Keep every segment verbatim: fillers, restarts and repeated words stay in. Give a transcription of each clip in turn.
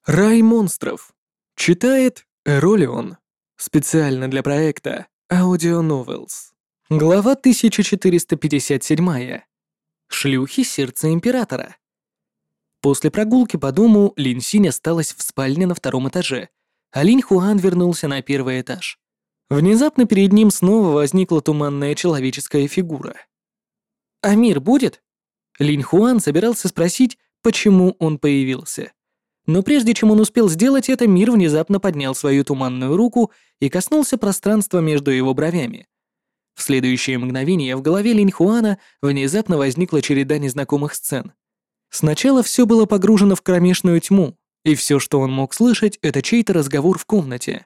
Рай монстров. Читает Эролион. Специально для проекта Audio Novels. Глава тысяча четыреста пятьдесят семь. Шлюхи сердца императора. После прогулки по дому Линь Синь осталась в спальне на втором этаже, а Линь Хуан вернулся на первый этаж. Внезапно перед ним снова возникла туманная человеческая фигура. «А мир будет?» Линь Хуан собирался спросить, почему он появился. Но прежде чем он успел сделать это, мир внезапно поднял свою туманную руку и коснулся пространства между его бровями. В следующее мгновение в голове Линь Хуана внезапно возникла череда незнакомых сцен. Сначала все было погружено в кромешную тьму, и все, что он мог слышать, это чей-то разговор в комнате.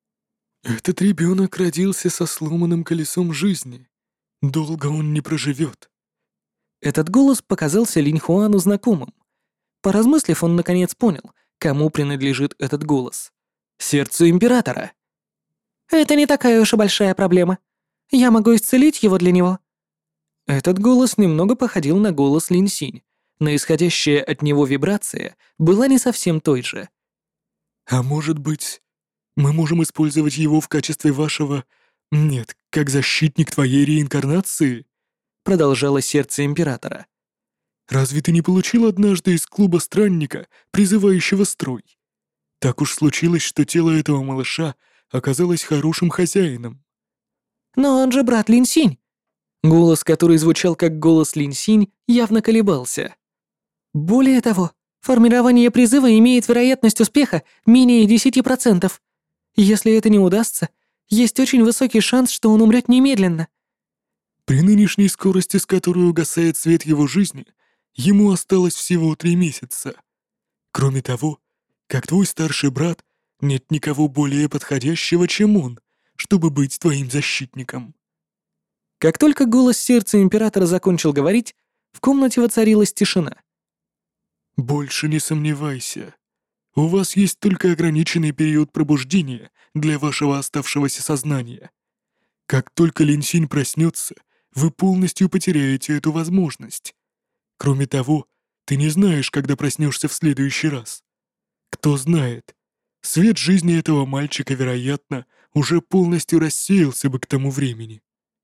«Этот ребенок родился со сломанным колесом жизни. Долго он не проживет». Этот голос показался Линь Хуану знакомым. Поразмыслив, он наконец понял, кому принадлежит этот голос. Сердцу императора. «Это не такая уж и большая проблема. Я могу исцелить его для него». Этот голос немного походил на голос Линь Синь, но исходящая от него вибрация была не совсем той же. «А может быть, мы можем использовать его в качестве вашего... Нет, как защитник твоей реинкарнации?» Продолжало сердце императора. «Разве ты не получил однажды из клуба странника, призывающего строй? Так уж случилось, что тело этого малыша оказалось хорошим хозяином». «Но он же брат Линь Синь!» Голос, который звучал как голос Линь Синь, явно колебался. «Более того, формирование призыва имеет вероятность успеха менее десяти процентов. Если это не удастся, есть очень высокий шанс, что он умрет немедленно». При нынешней скорости, с которой угасает свет его жизни, ему осталось всего три месяца. Кроме того, как твой старший брат, нет никого более подходящего, чем он, чтобы быть твоим защитником». Как только голос сердца императора закончил говорить, в комнате воцарилась тишина. «Больше не сомневайся. У вас есть только ограниченный период пробуждения для вашего оставшегося сознания. Как только Линь Синь проснется, вы полностью потеряете эту возможность. Кроме того, ты не знаешь, когда проснешься в следующий раз. Кто знает, свет жизни этого мальчика, вероятно, уже полностью рассеялся бы к тому времени».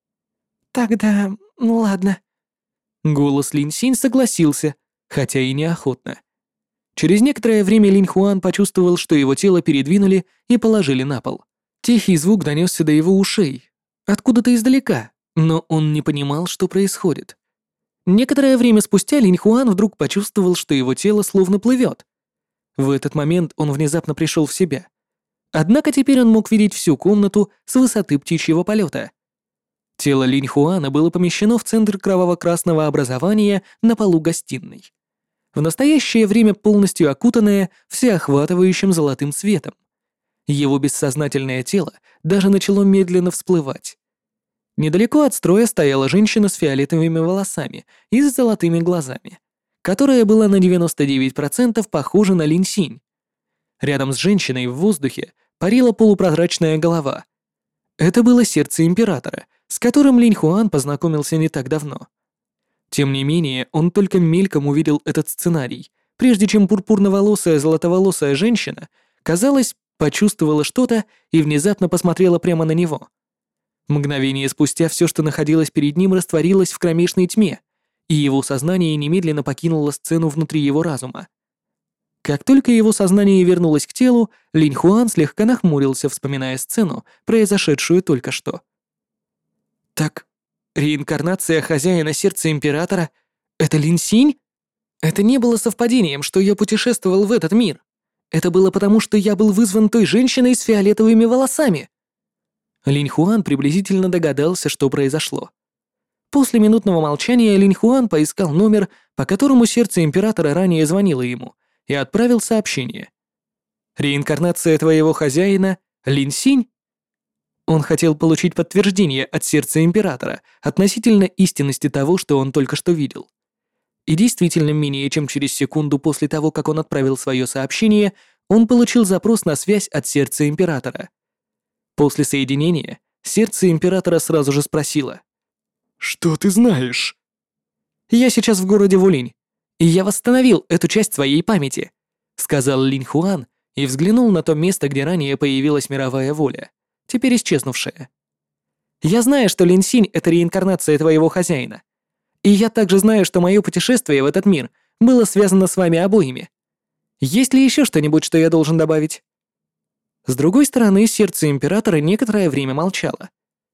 «Тогда, ну ладно». Голос Линь Синь согласился, хотя и неохотно. Через некоторое время Линь Хуан почувствовал, что его тело передвинули и положили на пол. Тихий звук донесся до его ушей, откуда-то издалека, но он не понимал, что происходит. Некоторое время спустя Линь Хуан вдруг почувствовал, что его тело словно плывет. В этот момент он внезапно пришел в себя. Однако теперь он мог видеть всю комнату с высоты птичьего полета. Тело Линь Хуана было помещено в центр кроваво-красного образования на полу гостиной. В настоящее время полностью окутанное всеохватывающим золотым светом. Его бессознательное тело даже начало медленно всплывать. Недалеко от строя стояла женщина с фиолетовыми волосами и с золотыми глазами, которая была на девяносто девять процентов похожа на Линь Синь. Рядом с женщиной в воздухе парила полупрозрачная голова. Это было сердце императора, с которым Линь Хуан познакомился не так давно. Тем не менее, он только мельком увидел этот сценарий, прежде чем пурпурноволосая золотоволосая женщина, казалось, почувствовала что-то и внезапно посмотрела прямо на него. Мгновение спустя все, что находилось перед ним, растворилось в кромешной тьме, и его сознание немедленно покинуло сцену внутри его разума. Как только его сознание вернулось к телу, Линь Хуан слегка нахмурился, вспоминая сцену, произошедшую только что. «Так, реинкарнация хозяина сердца императора — это Линь Синь? Это не было совпадением, что я путешествовал в этот мир. Это было потому, что я был вызван той женщиной с фиолетовыми волосами». Линь Хуан приблизительно догадался, что произошло. После минутного молчания Линь Хуан поискал номер, по которому сердце императора ранее звонило ему, и отправил сообщение. «Реинкарнация твоего хозяина — Линь Синь?» Он хотел получить подтверждение от сердца императора относительно истинности того, что он только что видел. И действительно, менее чем через секунду после того, как он отправил свое сообщение, он получил запрос на связь от сердца императора. После соединения сердце императора сразу же спросило: «Что ты знаешь?» «Я сейчас в городе Вулинь, и я восстановил эту часть своей памяти. сказал Линь Хуан и взглянул на то место, где ранее появилась мировая воля, теперь исчезнувшая. «Я знаю, что Лин Синь — это реинкарнация твоего хозяина. И я также знаю, что мое путешествие в этот мир было связано с вами обоими. Есть ли еще что-нибудь, что я должен добавить?» С другой стороны, сердце императора некоторое время молчало.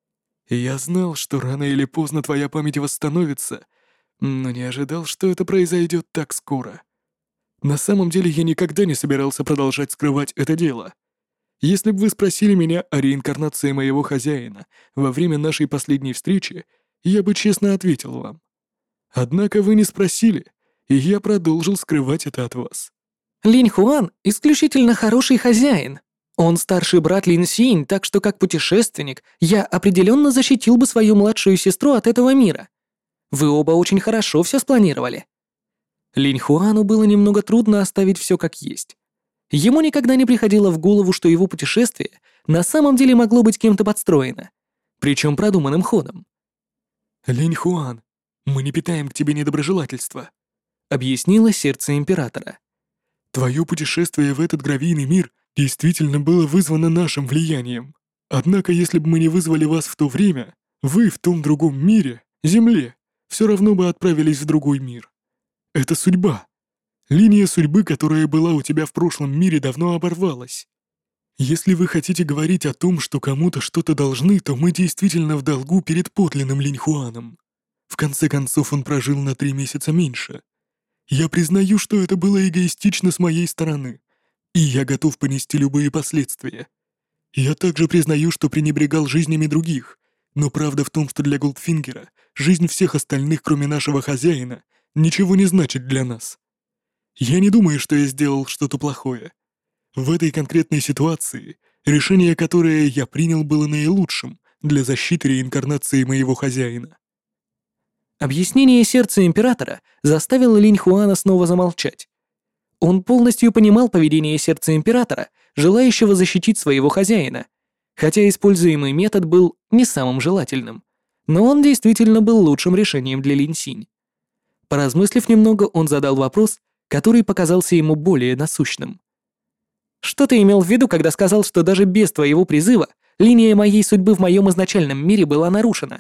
«Я знал, что рано или поздно твоя память восстановится, но не ожидал, что это произойдет так скоро. На самом деле я никогда не собирался продолжать скрывать это дело. Если бы вы спросили меня о реинкарнации моего хозяина во время нашей последней встречи, я бы честно ответил вам. Однако вы не спросили, и я продолжил скрывать это от вас». Линь Хуан исключительно хороший хозяин. Он старший брат Лин Синь, так что как путешественник я определенно защитил бы свою младшую сестру от этого мира. Вы оба очень хорошо все спланировали. Линь Хуану было немного трудно оставить все как есть. Ему никогда не приходило в голову, что его путешествие на самом деле могло быть кем-то подстроено, причем продуманным ходом. «Линь Хуан, мы не питаем к тебе недоброжелательства», — объяснило сердце императора. «Твое путешествие в этот гравийный мир действительно было вызвано нашим влиянием. Однако, если бы мы не вызвали вас в то время, вы в том другом мире, Земле, все равно бы отправились в другой мир. Это судьба. Линия судьбы, которая была у тебя в прошлом мире, давно оборвалась. Если вы хотите говорить о том, что кому-то что-то должны, то мы действительно в долгу перед подлинным Линь Хуаном. В конце концов, он прожил на три месяца меньше. Я признаю, что это было эгоистично с моей стороны, и я готов понести любые последствия. Я также признаю, что пренебрегал жизнями других, но правда в том, что для Голдфингера жизнь всех остальных, кроме нашего хозяина, ничего не значит для нас. Я не думаю, что я сделал что-то плохое. В этой конкретной ситуации решение, которое я принял, было наилучшим для защиты реинкарнации моего хозяина». Объяснение сердца императора заставило Линь Хуана снова замолчать. Он полностью понимал поведение сердца императора, желающего защитить своего хозяина, хотя используемый метод был не самым желательным, но он действительно был лучшим решением для Линь Синь. Поразмыслив немного, он задал вопрос, который показался ему более насущным. «Что ты имел в виду, когда сказал, что даже без твоего призыва линия моей судьбы в моем изначальном мире была нарушена?»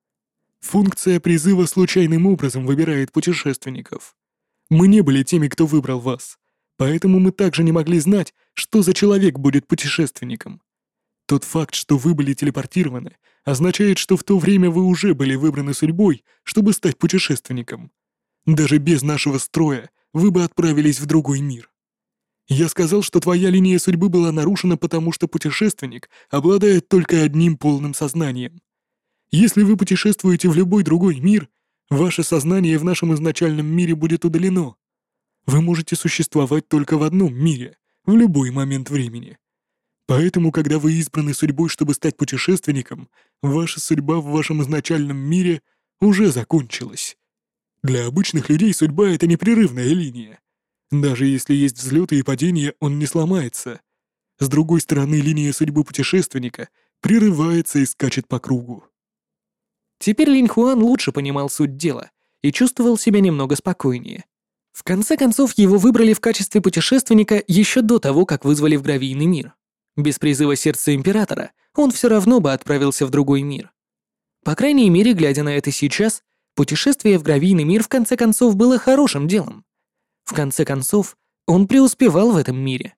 Функция призыва случайным образом выбирает путешественников. Мы не были теми, кто выбрал вас, поэтому мы также не могли знать, что за человек будет путешественником. Тот факт, что вы были телепортированы, означает, что в то время вы уже были выбраны судьбой, чтобы стать путешественником. Даже без нашего строя вы бы отправились в другой мир. Я сказал, что твоя линия судьбы была нарушена, потому что путешественник обладает только одним полным сознанием. Если вы путешествуете в любой другой мир, ваше сознание в нашем изначальном мире будет удалено. Вы можете существовать только в одном мире, в любой момент времени. Поэтому, когда вы избраны судьбой, чтобы стать путешественником, ваша судьба в вашем изначальном мире уже закончилась. Для обычных людей судьба — это непрерывная линия. Даже если есть взлеты и падения, он не сломается. С другой стороны, линия судьбы путешественника прерывается и скачет по кругу. Теперь Линь Хуан лучше понимал суть дела и чувствовал себя немного спокойнее. В конце концов, его выбрали в качестве путешественника еще до того, как вызвали в гравийный мир. Без призыва сердца императора он все равно бы отправился в другой мир. По крайней мере, глядя на это сейчас, путешествие в гравийный мир в конце концов было хорошим делом. В конце концов, он преуспевал в этом мире.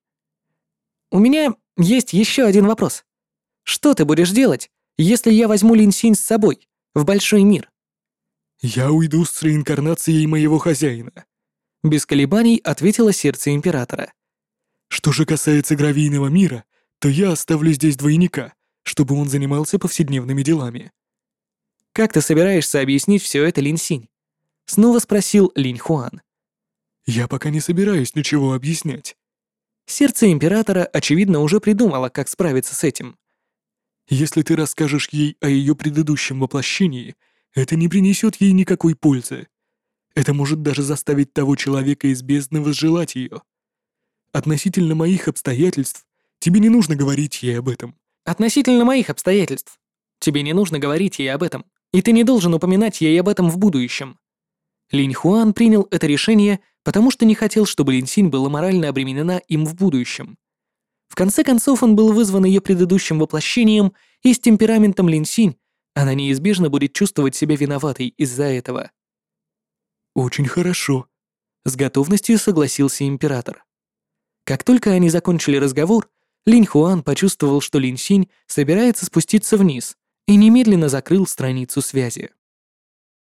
У меня есть еще один вопрос. Что ты будешь делать, если я возьму Линь Синь с собой в большой мир? «Я уйду с реинкарнацией моего хозяина», — без колебаний ответило сердце императора. «Что же касается гравийного мира, то я оставлю здесь двойника, чтобы он занимался повседневными делами». «Как ты собираешься объяснить все это Линь Синь?» — снова спросил Линь Хуан. «Я пока не собираюсь ничего объяснять». Сердце императора, очевидно, уже придумало, как справиться с этим. «Если ты расскажешь ей о ее предыдущем воплощении, это не принесет ей никакой пользы. Это может даже заставить того человека из бездны возжелать ее. Относительно моих обстоятельств, тебе не нужно говорить ей об этом». «Относительно моих обстоятельств. Тебе не нужно говорить ей об этом, и ты не должен упоминать ей об этом в будущем». Линь Хуан принял это решение, потому что не хотел, чтобы Линсинь была морально обременена им в будущем. В конце концов, он был вызван ее предыдущим воплощением, и с темпераментом Линсинь она неизбежно будет чувствовать себя виноватой из-за этого. «Очень хорошо», — с готовностью согласился император. Как только они закончили разговор, Линь Хуан почувствовал, что Линсинь собирается спуститься вниз, и немедленно закрыл страницу связи.